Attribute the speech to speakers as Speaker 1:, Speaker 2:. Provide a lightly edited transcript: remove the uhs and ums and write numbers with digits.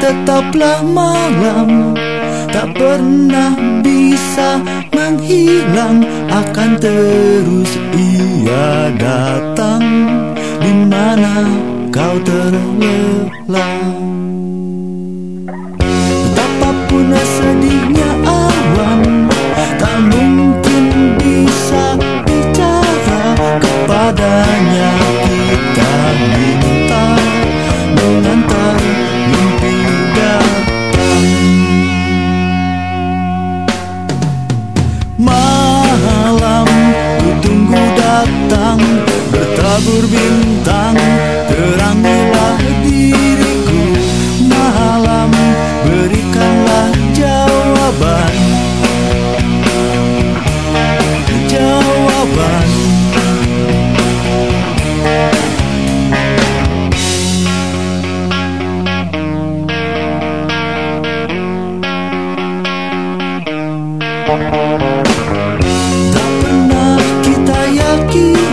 Speaker 1: tetaplah malam, tak pernah bisa menghilang, akan terus ia datang di mana kau terlelap. Betapapun sedihnya awan, tak mungkin bisa bicara kepadanya. Kita minta mengantar mimpi datang. Malam ku tunggu datang, bertabur bintang, terangilah diriku. Malam berikanlah jawaban, jawaban. Tak pernah kita yakin